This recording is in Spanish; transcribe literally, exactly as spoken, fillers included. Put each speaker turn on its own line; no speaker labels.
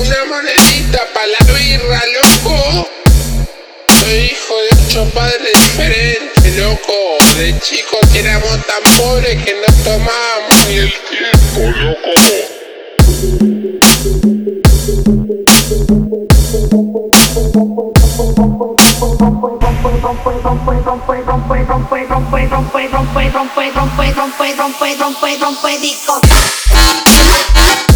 Una monedita pa' la birra, loco. Soy hijo de ocho padres diferentes, loco. De chicos éramos tan pobres que no tomábamos ni el tiempo, loco.
Rompe, rompe, rompe, rompe, rompe, rompe, rompe, rompe, rompe, rompe, rompe, rompe, rompe, rompe, rompe, disco.